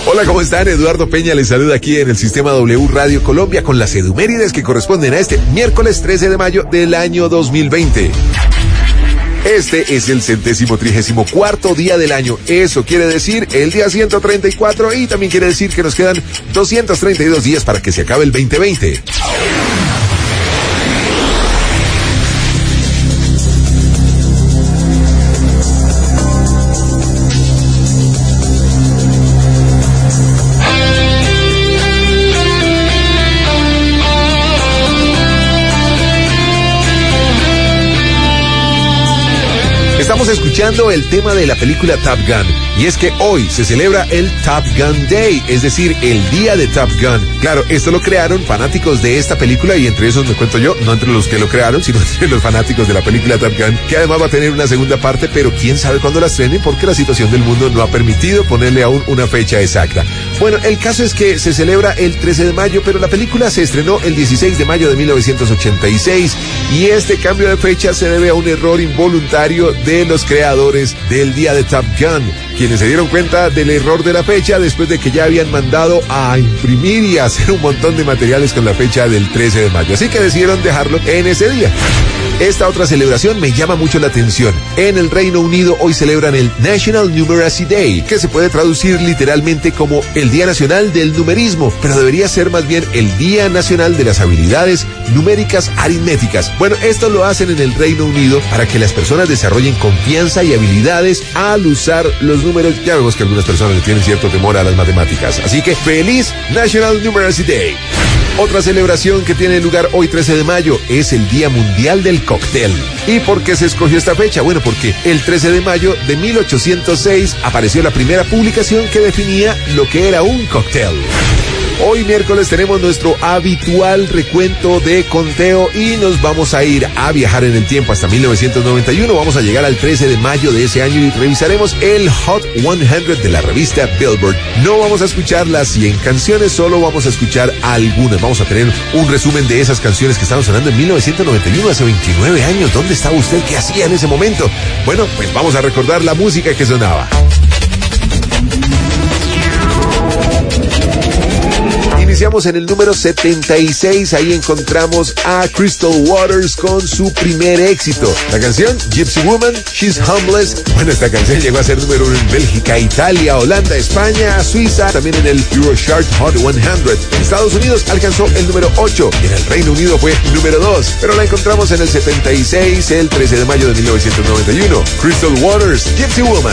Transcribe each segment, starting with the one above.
Hola, ¿cómo están? Eduardo Peña les saluda aquí en el Sistema W Radio Colombia con las edumérides que corresponden a este miércoles 13 de mayo del año 2020. Este es el 134º día del año. Eso quiere decir el día 134 y también quiere decir que nos quedan 232 días para que se acabe el 2020. Estamos escuchando el tema de la película Top Gun, y es que hoy se celebra el Top Gun Day, es decir, el día de Top Gun. Claro, esto lo crearon fanáticos de esta película, y entre esos me cuento yo, no entre los que lo crearon, sino entre los fanáticos de la película Top Gun, que además va a tener una segunda parte, pero quién sabe cuándo la estrenen, porque la situación del mundo no ha permitido ponerle aún una fecha exacta. Bueno, el caso es que se celebra el 13 de mayo, pero la película se estrenó el 16 de mayo de 1986, y este cambio de fecha se debe a un error involuntario de los creadores del día de Top Gun, quienes se dieron cuenta del error de la fecha después de que ya habían mandado a imprimir y a hacer un montón de materiales con la fecha del 13 de mayo. Así que decidieron dejarlo en ese día. Esta otra celebración me llama mucho la atención. En el Reino Unido hoy celebran el National Numeracy Day, que se puede traducir literalmente como el Día Nacional del Numerismo, pero debería ser más bien el Día Nacional de las Habilidades Numéricas Aritméticas. Bueno, esto lo hacen en el Reino Unido para que las personas desarrollen confianza y habilidades al usar los números. Ya vemos que algunas personas le tienen cierto temor a las matemáticas. Así que feliz National Numeracy Day. Otra celebración que tiene lugar hoy 13 de mayo es el Día Mundial del Cóctel. ¿Y por qué se escogió esta fecha? Bueno, porque el 13 de mayo de 1806 apareció la primera publicación que definía lo que era un cóctel. Hoy miércoles tenemos nuestro habitual recuento de conteo y nos vamos a ir a viajar en el tiempo hasta 1991. Vamos a llegar al 13 de mayo de ese año y revisaremos el Hot 100 de la revista Billboard. No vamos a escuchar las 100 canciones, solo vamos a escuchar algunas. Vamos a tener un resumen de esas canciones que estaban sonando en 1991, hace 29 años. ¿Dónde estaba usted? ¿Qué hacía en ese momento? Bueno, pues vamos a recordar la música que sonaba. Iniciamos en el número 76, ahí encontramos a Crystal Waters con su primer éxito. La canción Gypsy Woman, She's Homeless. Bueno, esta canción llegó a ser número 1 en Bélgica, Italia, Holanda, España, Suiza, también en el Eurochart Hot 100. En Estados Unidos alcanzó el número 8 y en el Reino Unido fue número 2, pero la encontramos en el 76, el 13 de mayo de 1991. Crystal Waters, Gypsy Woman.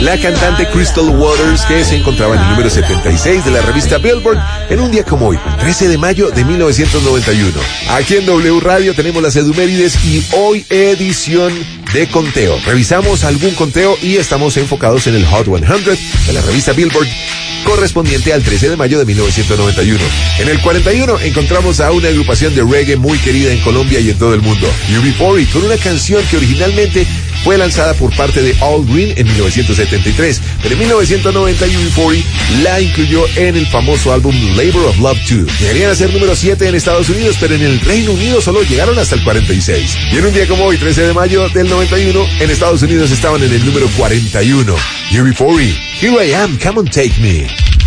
la cantante Crystal Waters, que se encontraba en el número 76 de la revista Billboard en un día como hoy, 13 de mayo de 1991. Aquí en W Radio tenemos las Edumérides y hoy edición de conteo. Revisamos algún conteo y estamos enfocados en el Hot 100 de la revista Billboard, correspondiente al 13 de mayo de 1991. En el 41 encontramos a una agrupación de reggae muy querida en Colombia y en todo el mundo, UB40, con una canción que originalmente fue lanzada por parte de All Green en 1973, pero en 1990 UB40 la incluyó en el famoso álbum Labor of Love 2. Llegarían a ser número 7 en Estados Unidos, pero en el Reino Unido solo llegaron hasta el 46. Y en un día como hoy, 13 de mayo del 91, en Estados Unidos estaban en el número 41. UB40, Here I Am, Come on Take Me.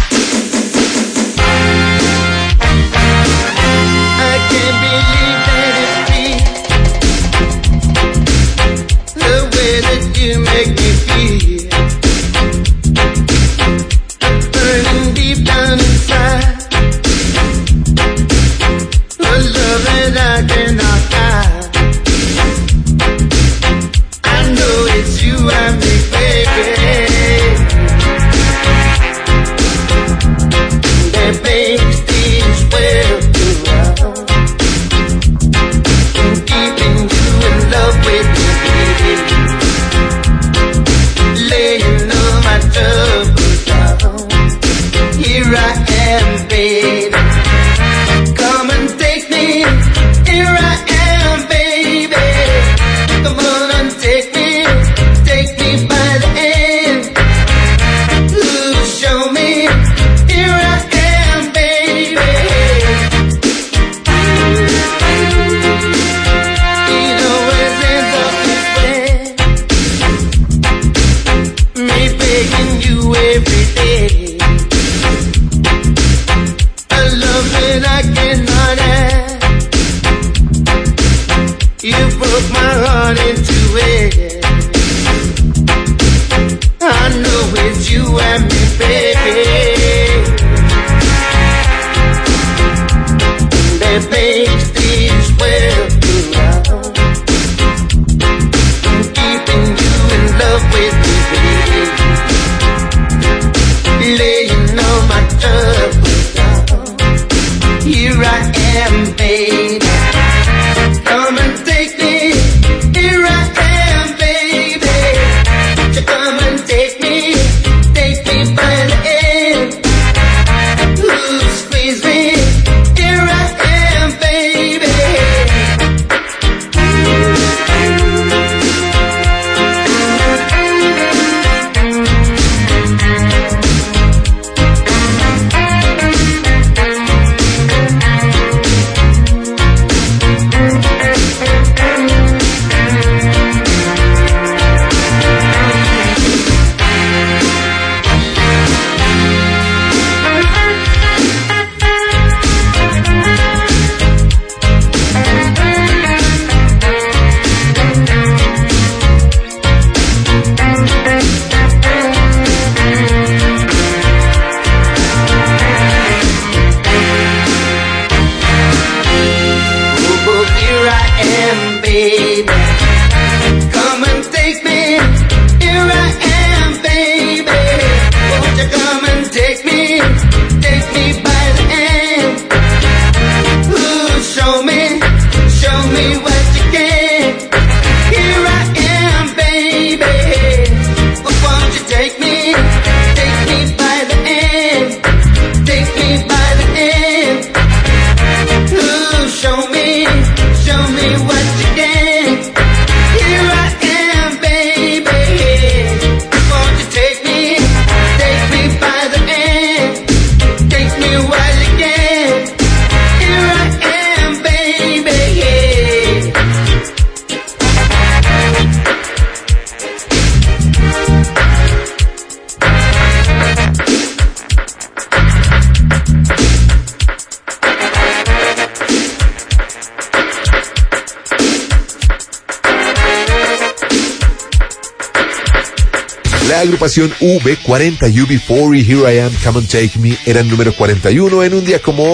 You make me feel burning deep down inside, a love that I cannot hide. I know it's you and me, baby, that makes these worlds go round, keeping you in love with me, baby. Laying all my troubles down. Here I am, baby. Come and take me. Here I am, baby. Come on and take me. Take me by the hand. Ooh, show me. Here I am, baby. You know it ends up this way. Me begging you every day, a love that I cannot have. You broke my heart into it. I know it's you and me, baby, that makes these worlds go round, keeping you in love with me, baby. Laying all my troubles down. Here I am, baby. Come and take me. Here I am, baby. So come and take me by the hand. Ooh, squeeze me. Here I am, baby. La agrupación V40 UB40 Here I Am, Come and Take Me era el número 41 en un día como hoy,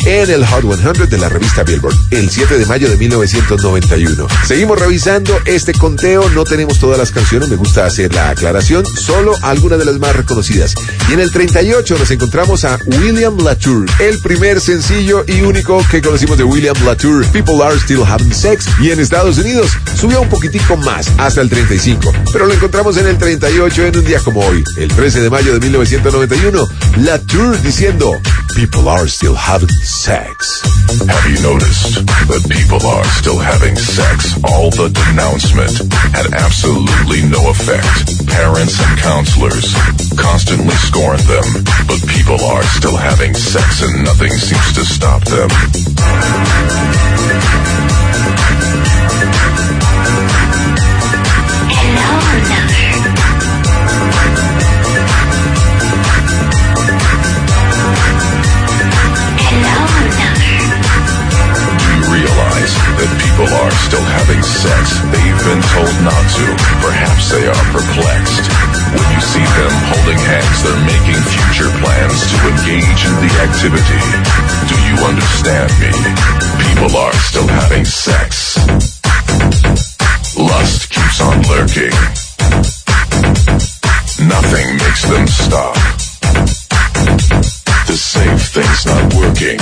en el Hot 100 de la revista Billboard, el 7 de mayo de 1991. Seguimos revisando este conteo, no tenemos todas las canciones, me gusta hacer la aclaración, solo algunas de las más reconocidas. Y en el 38 nos encontramos a William Latour, el primer sencillo y único que conocimos de William Latour, People Are Still Having Sex, y en Estados Unidos subió un poquitico más, hasta el 35, pero lo encontramos en el 38 en un día como hoy, el 13 de mayo de 1991, Latour diciendo People are still having sex. Have you noticed that people are still having sex? All the denouncement had absolutely no effect. Parents and counselors constantly scorn them, but people are still having sex and nothing seems to stop them. That people are still having sex. They've been told not to. Perhaps they are perplexed. When you see them holding hands, they're making future plans to engage in the activity. Do you understand me? People are still having sex. Lust keeps on lurking. Nothing makes them stop. The safe thing's not working.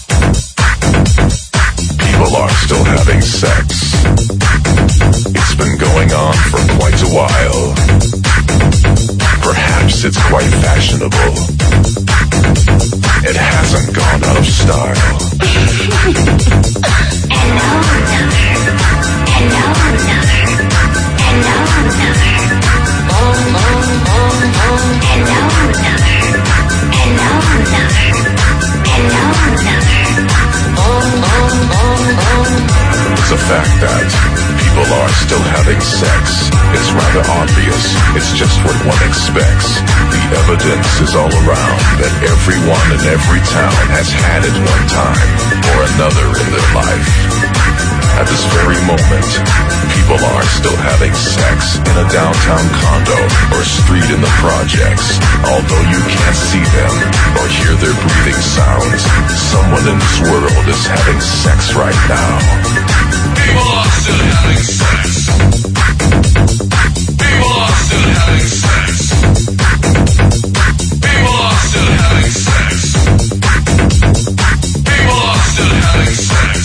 People are still having sex. It's been going on for quite a while. Perhaps it's quite fashionable. It hasn't gone out of style. Hello, lover. Hello, lover. Hello, lover. Hello, lover. Hello, lover. Hello, lover. It's a fact that people are still having sex. It's rather obvious. It's just what one expects. The evidence is all around that everyone in every town has had it one time or another in their life. At this very moment, people are still having sex in a downtown condo or street in the projects. Although you can't see them or hear their breathing sounds, someone in this world is having sex right now. People are still having sex. People are still having sex. People are still having sex. People are still having sex.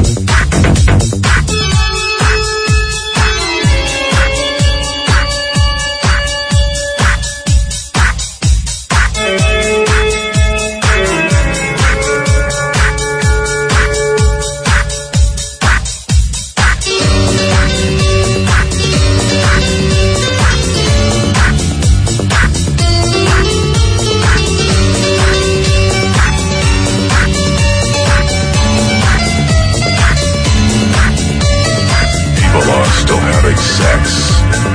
Sex.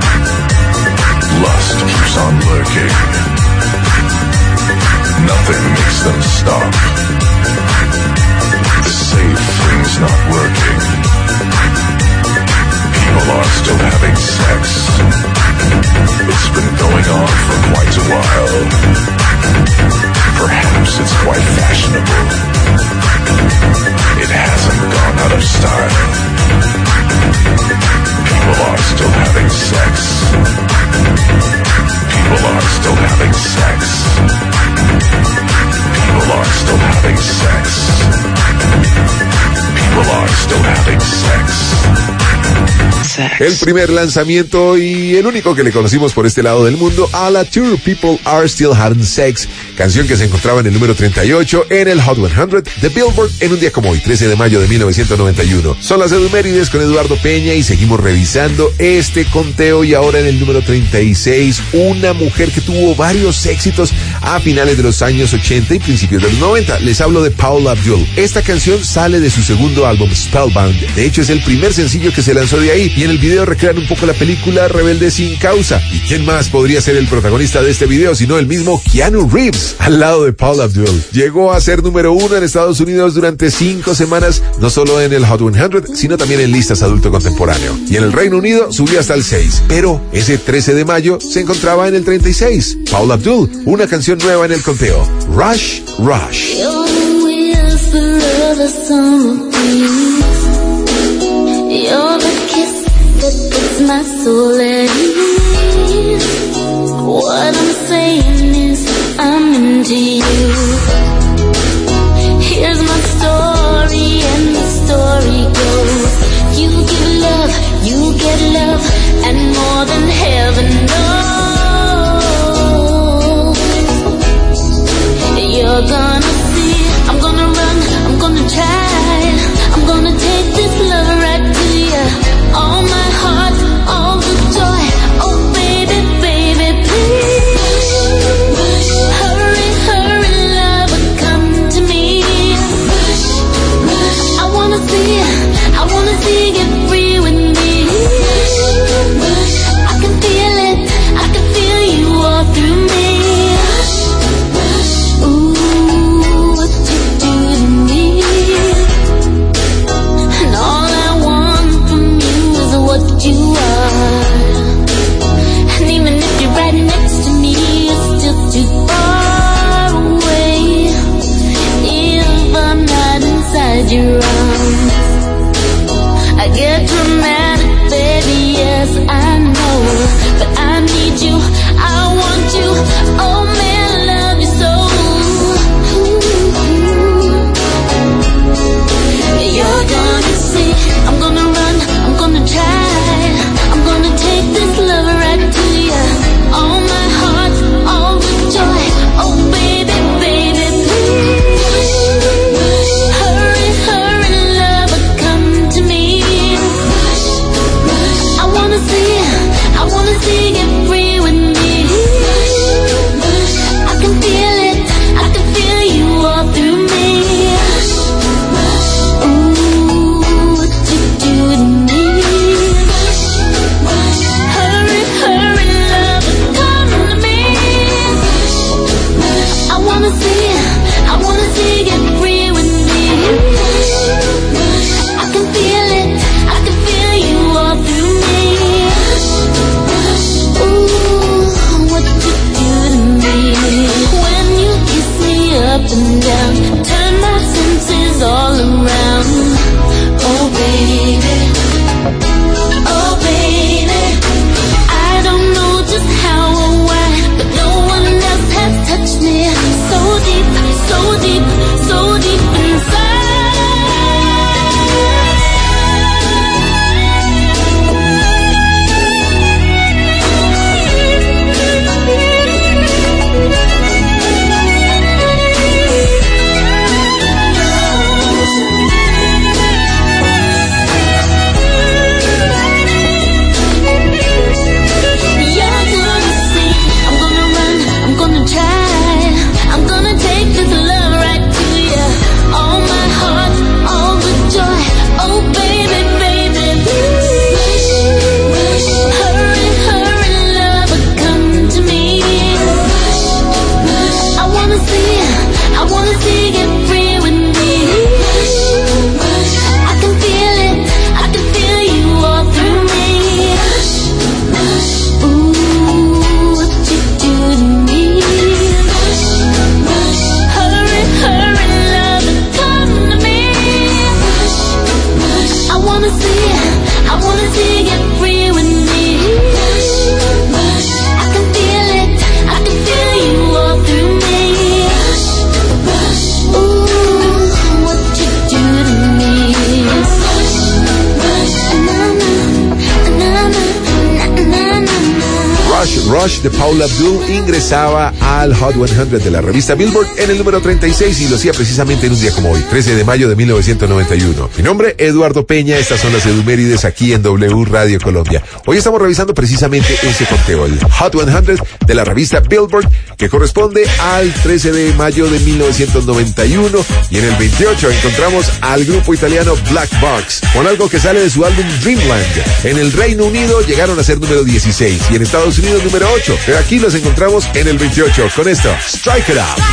Lust keeps on lurking. Nothing makes them stop. The safe thing's not working. People are still having sex. It's been going on for quite a while. Perhaps it's quite fashionable. It hasn't gone out of style. People are still having sex. People are still having sex. People are still having sex. People are still having sex. El primer lanzamiento y el único que le conocimos por este lado del mundo, a Latour, People Are Still Having Sex, canción que se encontraba en el número 38 en el Hot 100 de Billboard en un día como hoy, 13 de mayo de 1991. Son las Edumérides con Eduardo Peña y seguimos revisando este conteo y ahora en el número 36, una mujer que tuvo varios éxitos a finales de los años 80 y principios de los 90. Les hablo de Paula Abdul. Esta canción sale de su segundo álbum Spellbound. De hecho, es el primer sencillo que se lanzó de ahí y en el video recrean un poco la película Rebelde sin causa. ¿Y quién más podría ser el protagonista de este video sino el mismo Keanu Reeves al lado de Paula Abdul? Llegó a ser número 1 en Estados Unidos durante 5 semanas, no solo en el Hot 100, sino también en listas adulto contemporáneo. Y en el Reino Unido subió hasta el 6, pero ese 13 de mayo se encontraba en el 36. Paula Abdul, una canción nueva en el conteo, Rush, Rush. whisper of the summer breeze. You're the kiss that puts my soul at ease. What I'm saying is I'm into you. Here's my story and the story goes. You give love, you get love, and more than heaven knows. You're gonna see, I'm gonna run, I'm gonna try, I'm gonna take this love right to you. All my heart, all the joy, oh baby, baby, please. Hurry, hurry, lover, come to me. I wanna see you free with me. I can feel it, I can feel you all through me. Ooh, what you do to me. And all I want from you is what you are. And even if you're right next to me, you're still too far away. If I'm not inside your arms, I get dramatic, baby, yes, I know. But I need you, I want you, oh man, I love you so. You're gonna see, I'm gonna run, I'm gonna try, I'm gonna take this love right to you. All my heart, all the joy, oh baby, baby, please. Hurry, hurry, lover, come to me. I wanna see you free with me. I can feel it, I can feel you all through me. Ooh, what you do to me. Hurry, hurry, lover, come to me. I wanna see you free with me. I can feel it, I can feel you all through me. Ooh, what you do to me. When you kiss me up and down, turn my senses all around. Oh baby, oh baby, I don't know just how or why, but no one else has touched me so deep, so deep, so deep inside. You're gonna see, I'm gonna run, I'm gonna try, I'm gonna take this love right to you. All my heart, all the joy, oh baby, baby, please. Hurry, hurry, lover, come to me. I wanna see you free with me. I can feel it, I can feel you all through me. Ooh, what you do to me. Hurry, hurry, lover, come to me. I wanna see you free with me. I can feel it, I can feel you all through me. Ooh, what you do to me. Rush de Paula Abdul ingresaba al Hot 100 de la revista Billboard en el número 36 y lo hacía precisamente en un día como hoy, 13 de mayo de 1991. Mi nombre, Eduardo Peña, estas son las Edumérides aquí en W Radio Colombia. Hoy estamos revisando precisamente ese conteo, el Hot 100 de la revista Billboard, que corresponde al 13 de mayo de 1991, y en el 28 encontramos al grupo italiano Black Box con algo que sale de su álbum Dreamland. En el Reino Unido llegaron a ser número 16 y en Estados Unidos número 8, pero aquí los encontramos en el 28 con esto, Strike It Up.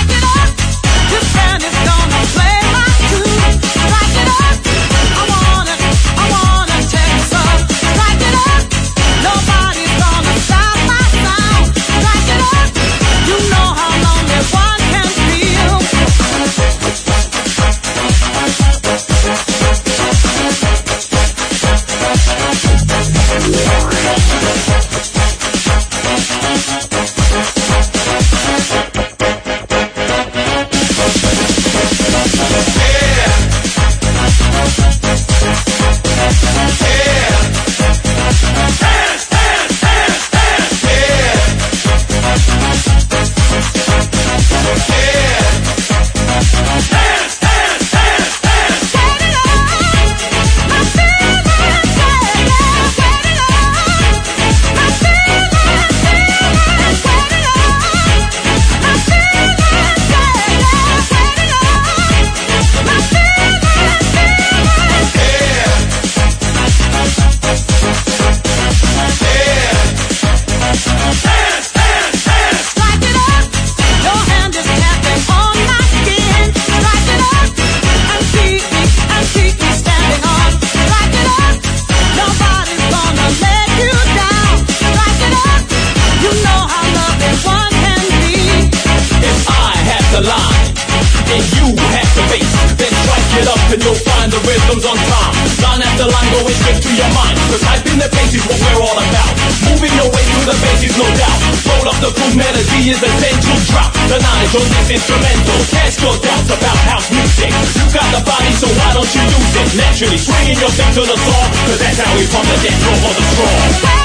rhythms on time. Line after line going straight to your mind. Cause hype in the bass is what we're all about. Moving your way through the bass is no doubt. Roll up the groove, melody is essential. Drop the knowledge on this instrumental. Cast your doubts about house music. You got the body, so why don't you use it? Naturally swinging your feet to the song. Cause that's how we pump the dance floor for the strong.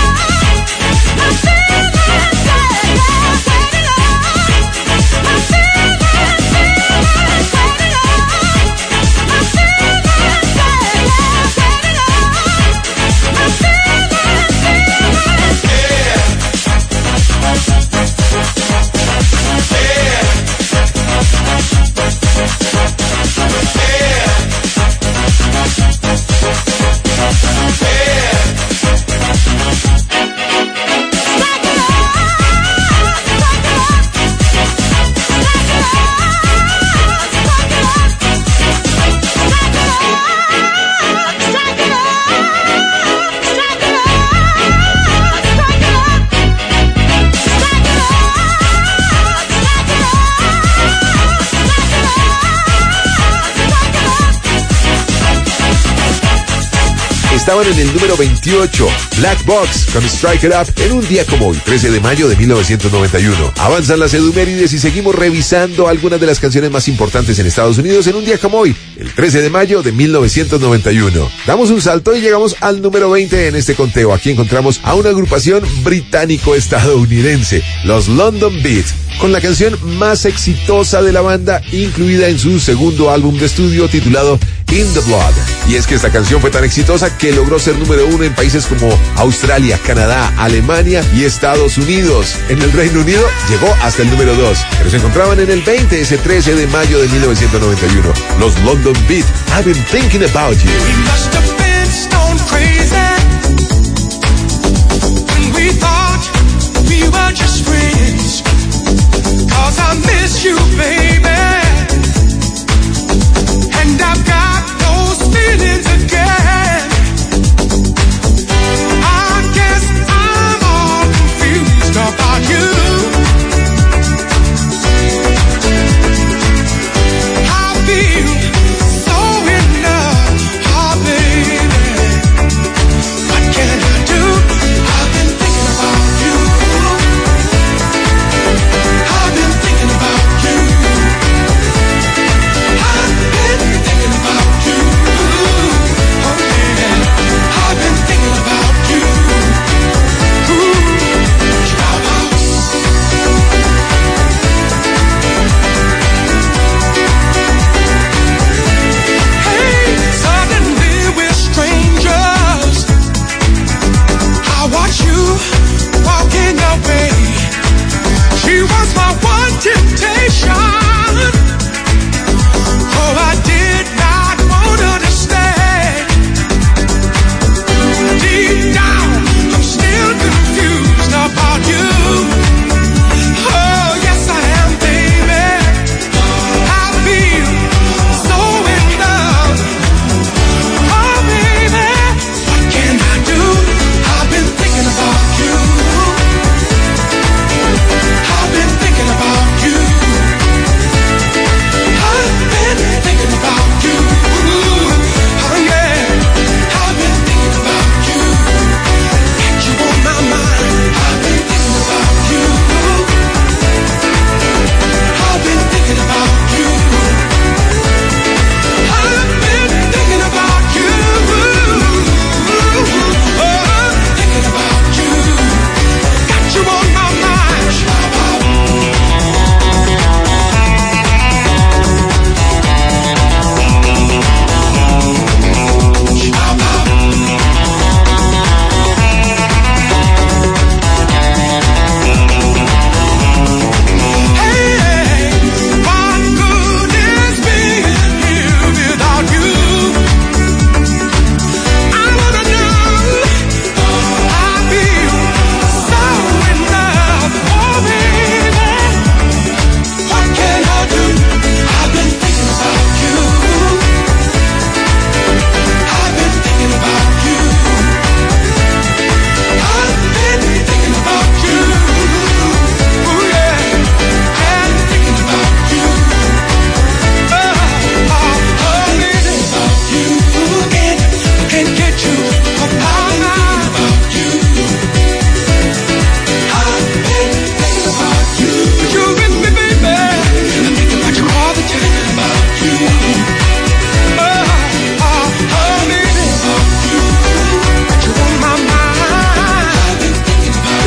Estaban en el número 28, Black Box con Strike It Up en un día como hoy, 13 de mayo de 1991. Avanzan las edumérides y seguimos revisando algunas de las canciones más importantes en Estados Unidos en un día como hoy, el 13 de mayo de 1991. Damos un salto y llegamos al número 20 en este conteo. Aquí encontramos a una agrupación británico-estadounidense, los London Beat, con la canción más exitosa de la banda, incluida en su segundo álbum de estudio titulado In the Blood. Y es que esta canción fue tan exitosa que logró ser número 1 en países como Australia, Canadá, Alemania y Estados Unidos. En el Reino Unido llegó hasta el número 2, pero se encontraban en el 20 ese 13 de mayo de 1991. Los London Beat, I've been thinking about you. We must have been stone crazy when we thought we were just friends. 'Cause I miss you, baby, and I've got those feelings again. I guess I'm all confused about you. I feel so in love, oh baby. What can I do? I've been thinking about you. I've been thinking about you.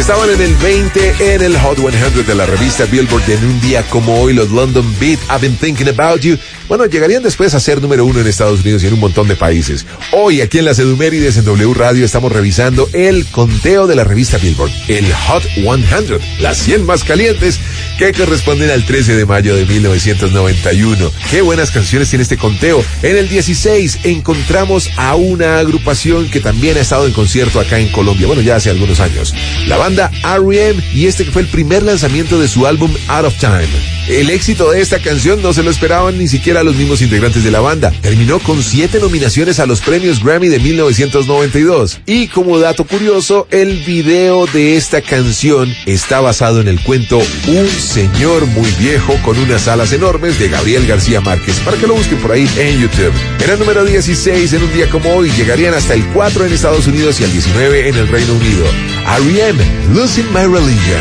estaban en el 20 en el Hot 100 de la revista Billboard. En un día como hoy, los London Beat, I've Been Thinking About You, bueno, llegarían después a ser número 1 en Estados Unidos y en un montón de países. Hoy, aquí en las Edumérides, en W Radio, estamos revisando el conteo de la revista Billboard, el Hot 100, las 100 más calientes, que corresponden al 13 de mayo de 1991. Qué buenas canciones tiene este conteo. En el 16 encontramos a una agrupación que también ha estado en concierto acá en Colombia, bueno, ya hace algunos años. La banda R.E.M., y este que fue el primer lanzamiento de su álbum Out of Time. El éxito de esta canción no se lo esperaban ni siquiera los mismos integrantes de la banda. Terminó con 7 nominaciones a los premios Grammy de 1992. Y como dato curioso, el video de esta canción está basado en el cuento Un señor muy viejo con unas alas enormes de Gabriel García Márquez, para que lo busquen por ahí en YouTube. Era el número 16 en un día como hoy. Llegarían hasta el 4 en Estados Unidos y al 19 en el Reino Unido. R.E.M., Losing My Religion.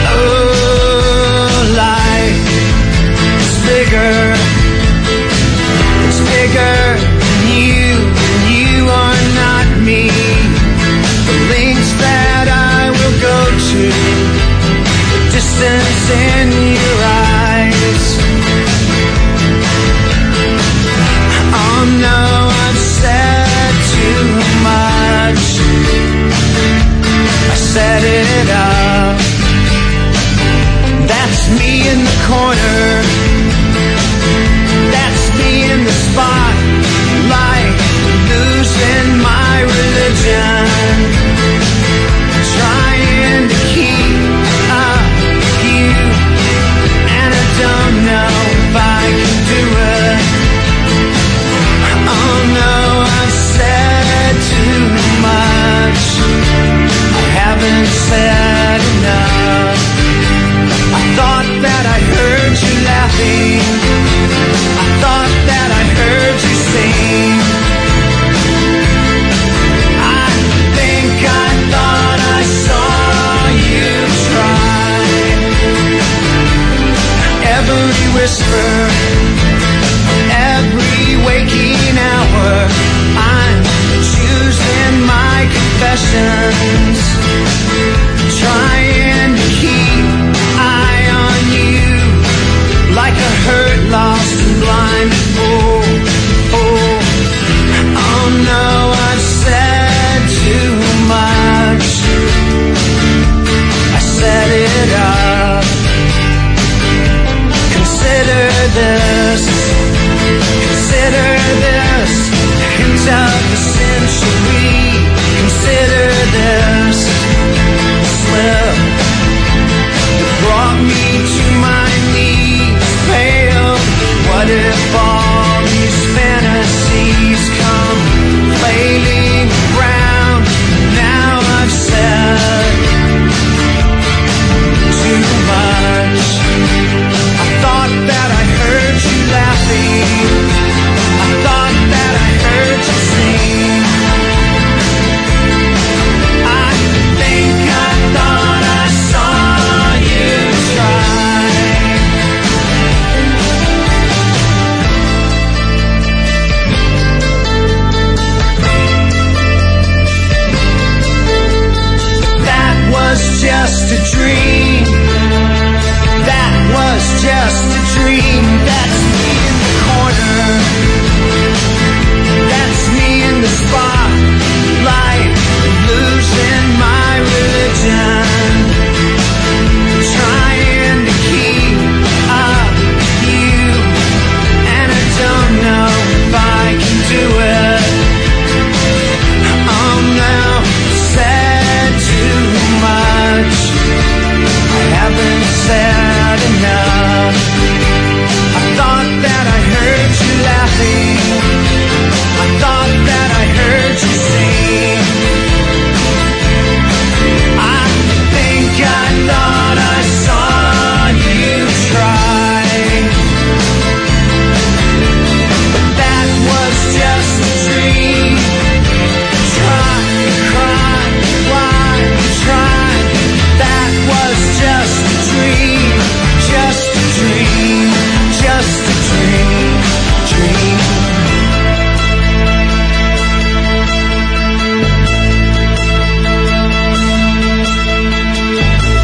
Oh, life is bigger. It's bigger than you are not me. The lengths that I will go to, the distance in your eyes. Oh no, I've said too much. I set it up. That's me in the corner. That's me in the spotlight, losing my religion, trying to keep up with you, and I don't know if I can do it. Oh no, I've said too much. I haven't said enough. I thought that I heard you laughing. I thought that I heard you sing. I think I thought I saw you try. Every whisper, every waking hour, I'm choosing my confessions, trying to keep eye on you, like a hurt, lost and blind. Oh, oh, oh no, I've said too much. I set it up. Consider this, hint of the century. Consider this.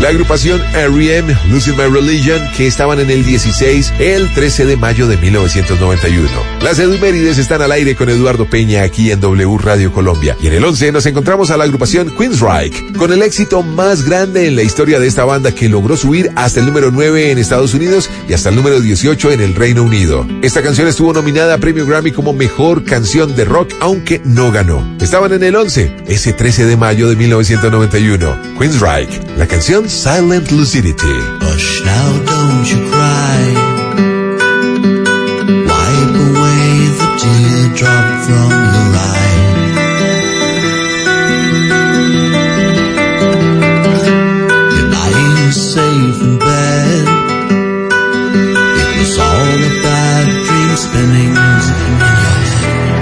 la agrupación R.E.M., Losing My Religion, que estaban en el 16 el 13 de mayo de 1991. Las efemérides están al aire con Eduardo Peña aquí en W Radio Colombia. Y en el 11 nos encontramos a la agrupación Queensryche, con el éxito más grande en la historia de esta banda, que logró subir hasta el número 9 en Estados Unidos y hasta el número 18 en el Reino Unido. Esta canción estuvo nominada a Premio Grammy como Mejor Canción de Rock, aunque no ganó. Estaban en el 11, ese 13 de mayo de 1991. Queensryche, la canción Silent Lucidity. Hush now, don't you cry. Wipe away the teardrop from your eye. You're lying safe in bed. It was all a bad dream spinning in your head.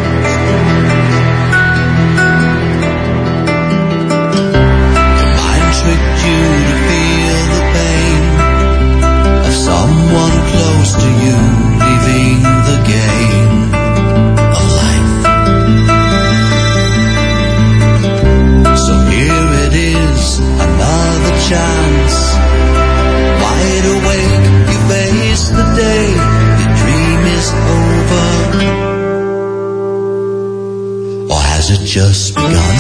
Your mind tricked you to feel the pain of someone close to you leaving the game of life. So here it is, another chance. Wide awake, you face the day. Your dream is over, or has it just begun?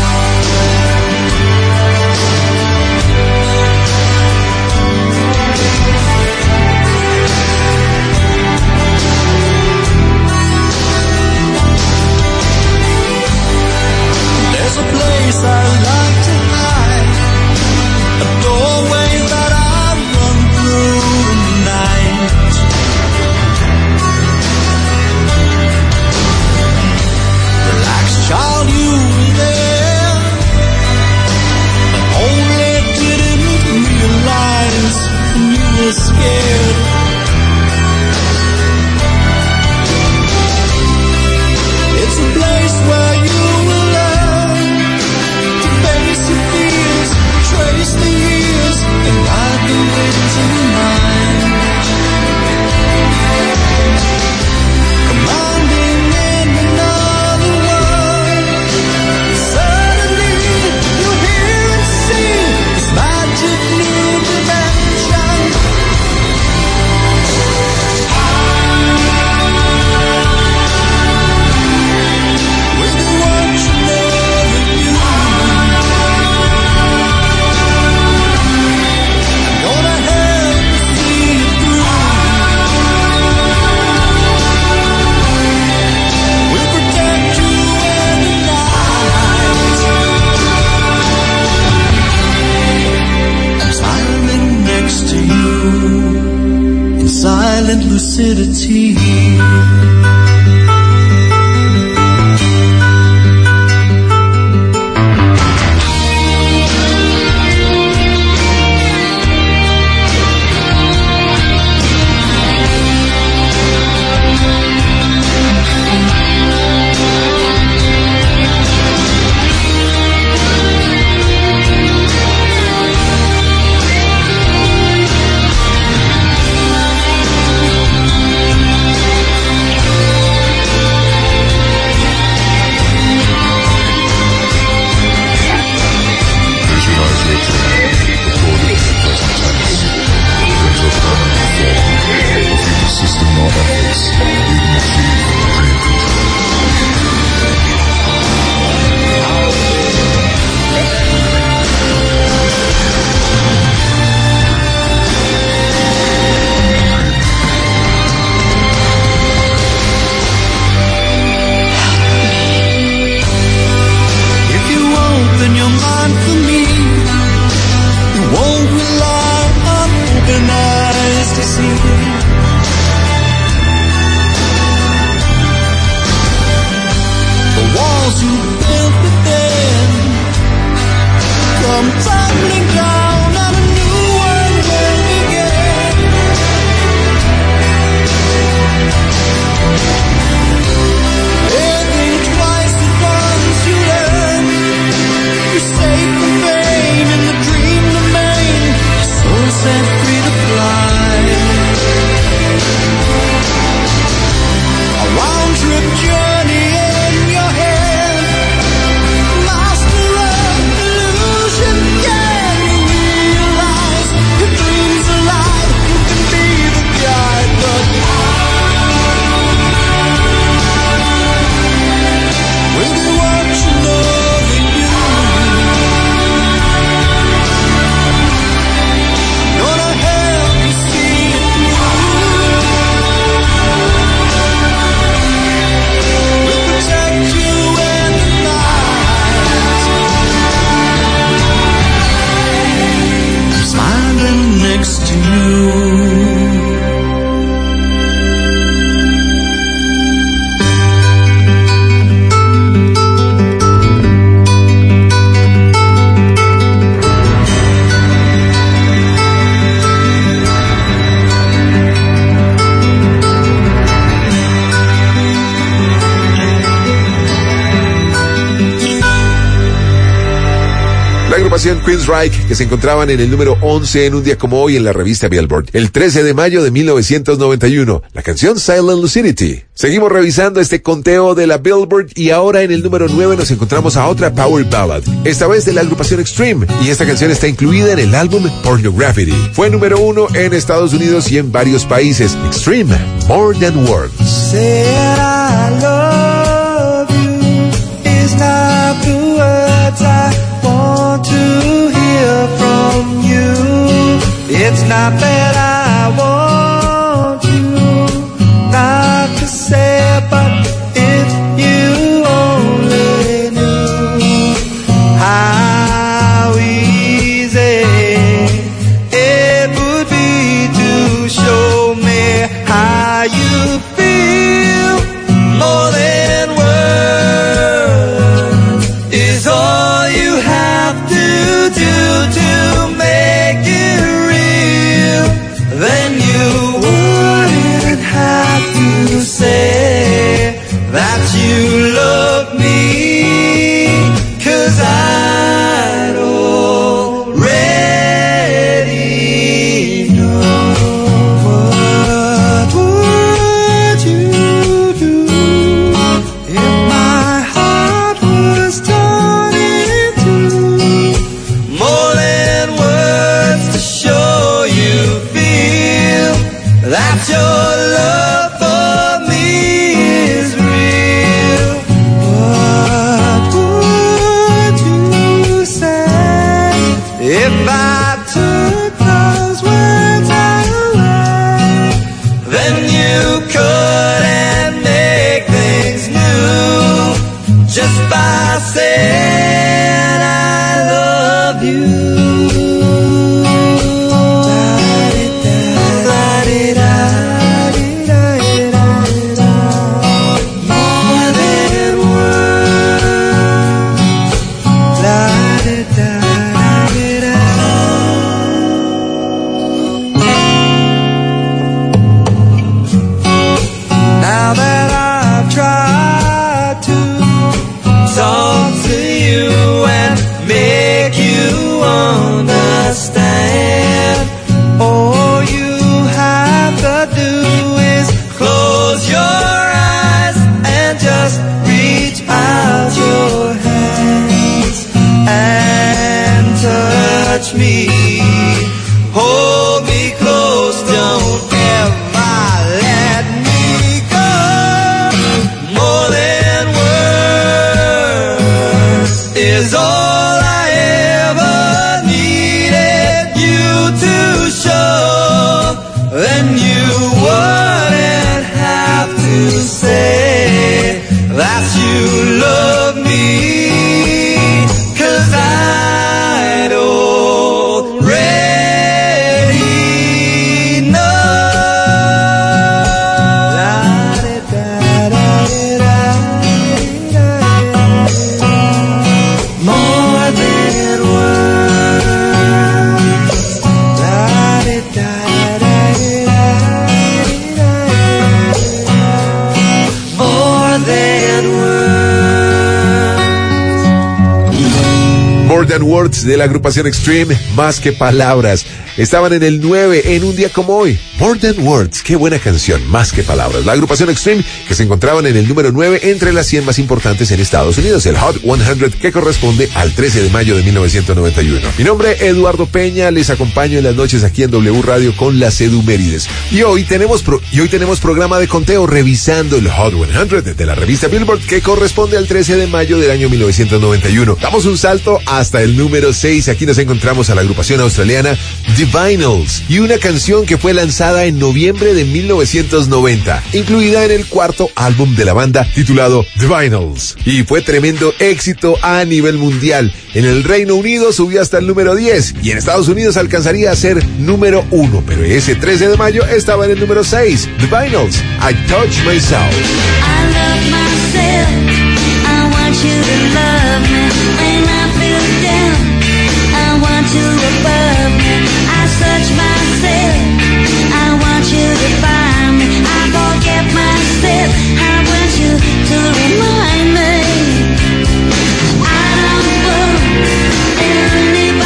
There's a place I like to hide, a doorway that I run through the night. Relax, child, you were there, but only didn't realize when you were scared. It's a place where you will learn to face your fears, trace the years, and ride the winds of your mind. Commanding in another world, suddenly you hear and see this magic new dimension. With what you never knew, gonna help you see it through. We'll protect you every night. I'm smiling next to you in silent lucidity. Visualize your dream, recorded in the present tense. Into a permanent form. With the system or efforts, you can achieve dream control. If you open your mind for me, you won't rely on open eyes to see. The walls you built within come tumbling down and a new one will begin. Living twice as once you learn. You're safe from pain in the dream domain. Your soul set free to fly. agrupación Queensryche, que se encontraban en el número 11 en un día como hoy en la revista Billboard, el 13 de mayo de 1991, la canción Silent Lucidity. Seguimos revisando este conteo de la Billboard y ahora en el número 9 nos encontramos a otra Power Ballad, esta vez de la agrupación Extreme, y esta canción está incluida en el álbum Pornography. Fue número 1 en Estados Unidos y en varios países. Extreme, More Than Words. Said I love you is not the words I want to hear from you. It's not that I want you not to say, but if you only knew how easy it would be to show me how you feel. More than words is all you have to do to make it real. Then you wouldn't have to say that you love me, 'cause I'd already know. What would you do if my heart was torn in two? More than words to show you feel that your love for me is real. What would you say if I took those words away? Then you couldn't make things new just by saying I love you. More than now that I've tried to talk to you and make you understand, all you have to do is close your eyes and just reach out your hands and touch me. Hold me close, don't ever let me go. More than words is all I ever needed you to show. Then you wouldn't have to say that you love me, 'cause I'd already know. More than words. More than words. More Than Words de la agrupación Extreme, más que palabras. Estaban en el 9 en un día como hoy. More Than Words, qué buena canción, más que palabras. La agrupación Extreme, que se encontraban en el número 9 entre las 100 más importantes en Estados Unidos, el Hot 100, que corresponde al 13 de mayo de 1991. Mi nombre es Eduardo Peña, les acompaño en las noches aquí en W Radio con las Edumérides. Y hoy tenemos programa de conteo revisando el Hot 100 de la revista Billboard, que corresponde al 13 de mayo del año 1991. Damos un salto hasta el número 6. Aquí nos encontramos a la agrupación australiana The Vinyls y una canción que fue lanzada en noviembre de 1990, incluida en el cuarto álbum de la banda titulado The Vinyls, y fue tremendo éxito a nivel mundial. En el Reino Unido subió hasta el número 10 y en Estados Unidos alcanzaría a ser número 1, pero ese 13 de mayo estaba en el número 6. The Vinyls, I Touch Myself. I love myself. I want you to love me when I feel down. I want you above me. I search myself. I want you to find me. I forget myself. I want you to remind me. I don't want anybody.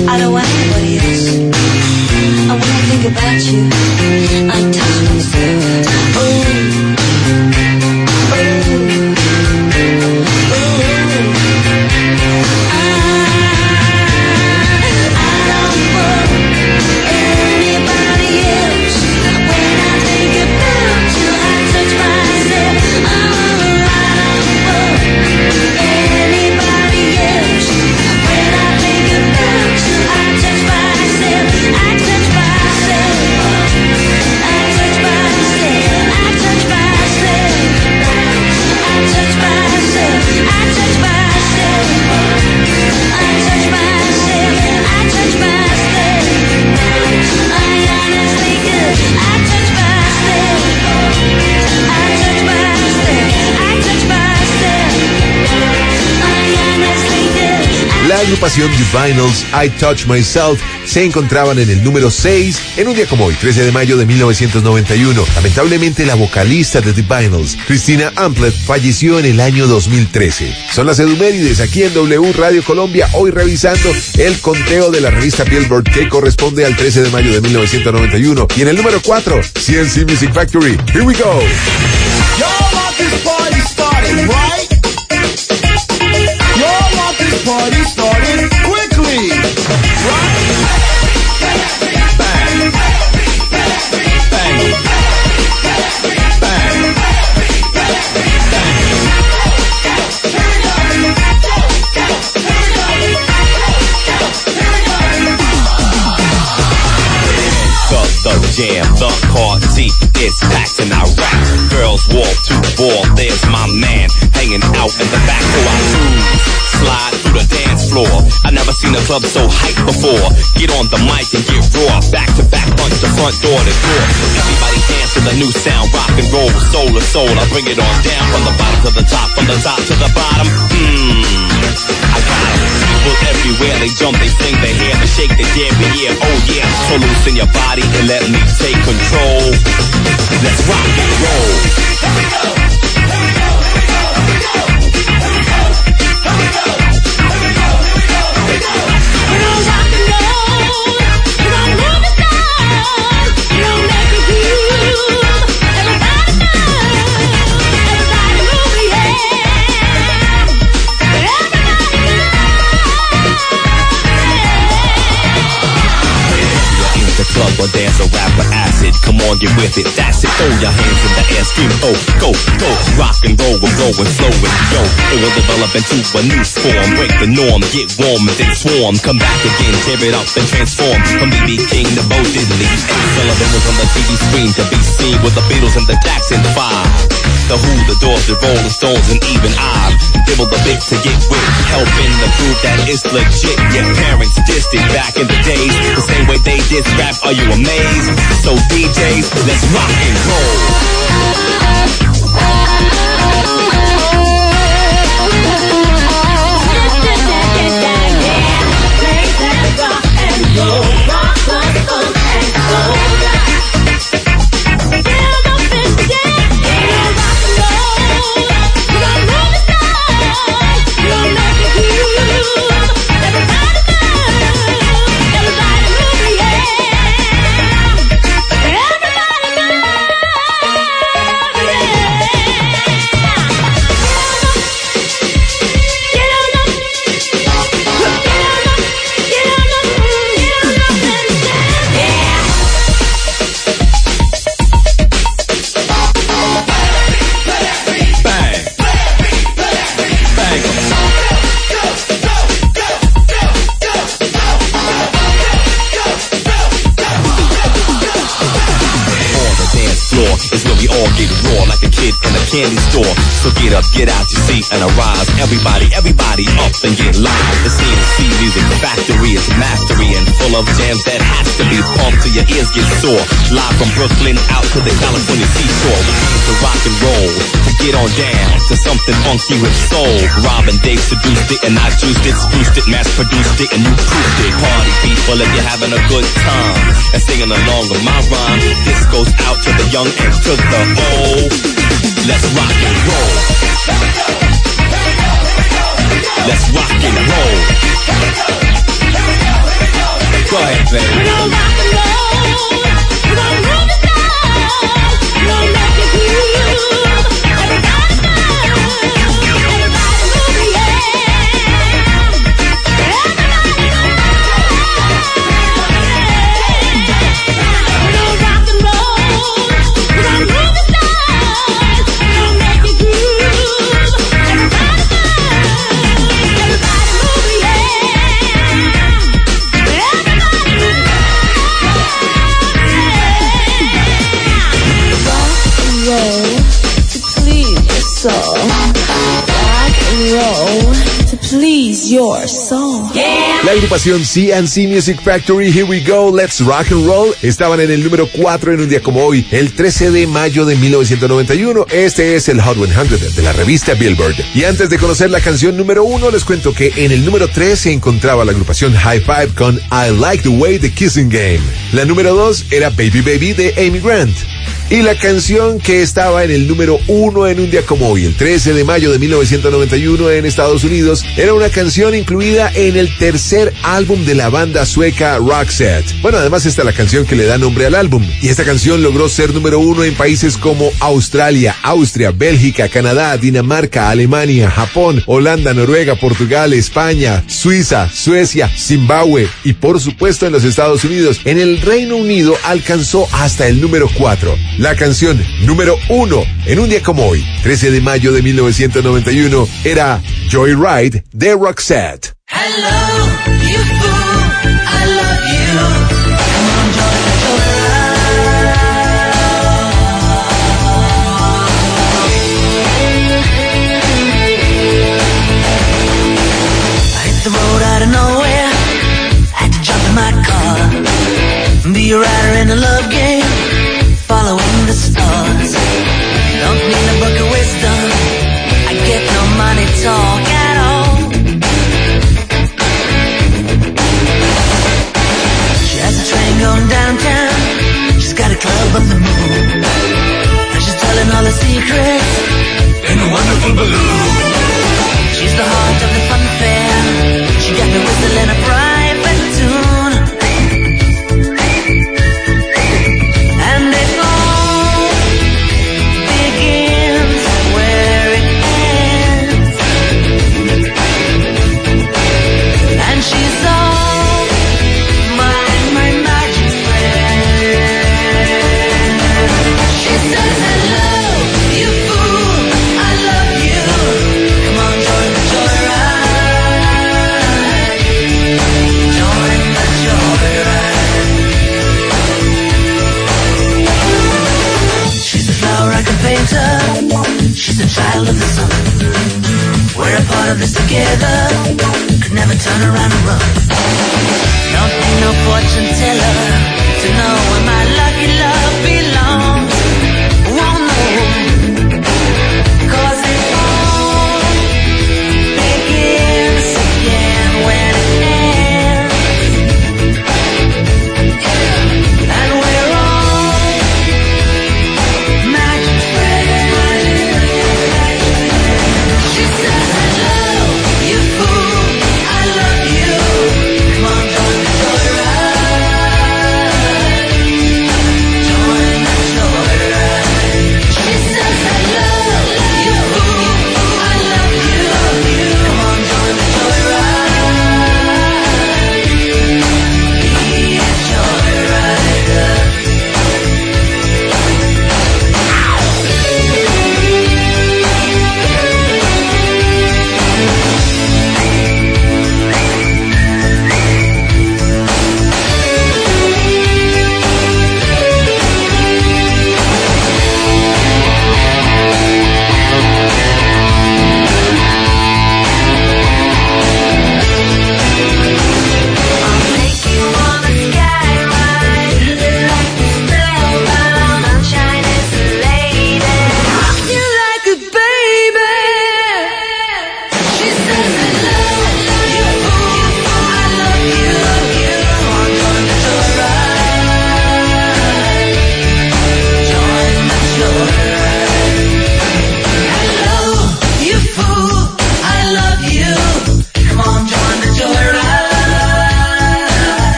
I don't want anybody else. And when I think about you, I touch myself. La agrupación The Vinyls, I Touch Myself, se encontraban en el número 6 en un día como hoy, 13 de mayo de 1991. Lamentablemente, la vocalista de The Vinyls, Christina Amplet, falleció en el año 2013. Son las Edumérides aquí en W Radio Colombia, hoy revisando el conteo de la revista Billboard que corresponde al 13 de mayo de 1991. Y en el número 4, CNC Music Factory. Here we go. Y'all want this party started, right? Y'all want this party started quickly, right? Bang. Bang. Bang. The jam, the party is packed and I rap. Girls walk to ball, there's my man hanging out in the back, so I cruise, slide through the dance floor. I never seen a club so hyped before. Get on the mic and get raw, back to back, punch the front door to door. Everybody dance to the new sound, rock and roll, soul to soul. I bring it on down from the bottom to the top, from the top to the bottom. I got 'em. People everywhere, they jump, they sing, they hear, they shake, they dare, yeah, oh yeah. So loosen your body and let me take control. Let's rock and roll. Here we go. Here we go. Here we go. Here we go. Here we go. Here we go. Here we go. Here we go. We're gonna rock and roll. We're gonna move it down. We're gonna make it groove. Everybody move. Everybody move, yeah. Everybody move. In the club or dance or rap or acid, come on, get with it, that's it. Throw your hands in the air, scream, oh, go, go. Rock and roll, we're going slow and yo. It will develop into a new form. Break the norm, get warm and then swarm. Come back again, tear it up and transform. From B.B. King to Bo Diddley. Eddie Sullivan was on the TV screen to be seen with the Beatles and the Jackson 5. The Who, the Doors, the Rolling Stones, and even I dibble the bit to get with, helping to prove that it's legit. Your parents dissed it back in the days, the same way they diss rap. Are you amazed? So DJs, let's rock and roll. Candy store, so get up, get out your seat and arise. Everybody up and get live. The CNC Music Factory is mastery and full of jams that has to be pumped till your ears get sore. Live from Brooklyn out to the California seashore. We came to rock and roll, to get on down to something funky with soul. Rob and Dave seduced it and I juiced it, spruced it, mass produced it and you proved it. Party people if you're having a good time and singing along with my rhyme. This goes out to the young and to the old. Let's rock and roll. Let's rock and roll. your song. La agrupación C&C Music Factory, Here We Go, Let's Rock and Roll, estaban en el número 4 en un día como hoy, el 13 de mayo de 1991. Este es el Hot 100 de la revista Billboard. Y antes de conocer la canción número 1, les cuento que en el número 3 se encontraba la agrupación High Five con I Like the Way the Kissing Game. La número 2 era Baby Baby de Amy Grant. Y la canción que estaba en el número 1 en un día como hoy, el 13 de mayo de 1991 en Estados Unidos, era una canción incluida en el tercer álbum de la banda sueca Roxette. Bueno, además está la canción que le da nombre al álbum. Y esta canción logró ser número 1 en países como Australia, Austria, Bélgica, Canadá, Dinamarca, Alemania, Japón, Holanda, Noruega, Portugal, España, Suiza, Suecia, Zimbabue y por supuesto en los Estados Unidos. En el Reino Unido alcanzó hasta el número 4. La canción número 1 en un día como hoy, 13 de mayo de 1991, era Joyride de Roxette. Hello, you fool, I love you. Come on, joyride. I hit the road out of nowhere, had to jump in my car, be a rider in a love game, following the stars. Don't need a book of wisdom, I get no money talk at all. She has a train going downtown, she's got a club on the moon, and she's telling all her secrets in a wonderful balloon. She's the heart of the fun fair, she got me whistling a private tune. And it all begins where it ends, and she's all my magic friend. She says, hello, you fool, I love you. Come on, join the joyride. Join the joyride. She's a flower I can paint her, she's a child of the sun. We're a part of this together, could never turn around and run. Don't need no fortune teller to know where my lucky love belongs. Won't know, 'cause it all begins again when it ends. And we're all magic friends. She says, hello, you fool, I love you.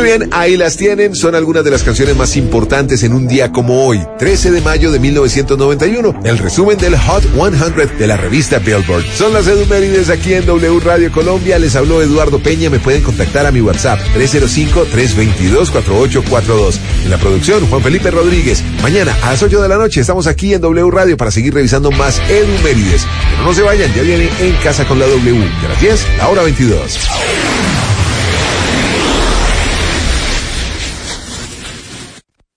Muy bien, ahí las tienen. Son algunas de las canciones más importantes en un día como hoy, 13 de mayo de 1991. El resumen del Hot 100 de la revista Billboard. Son las Edumérides aquí en W Radio Colombia. Les habló Eduardo Peña. Me pueden contactar a mi WhatsApp 305-322-4842. En la producción, Juan Felipe Rodríguez. Mañana a las 8 de la noche estamos aquí en W Radio para seguir revisando más Edumérides. Pero no se vayan, ya viene En Casa con la W. De las 10, la hora 22.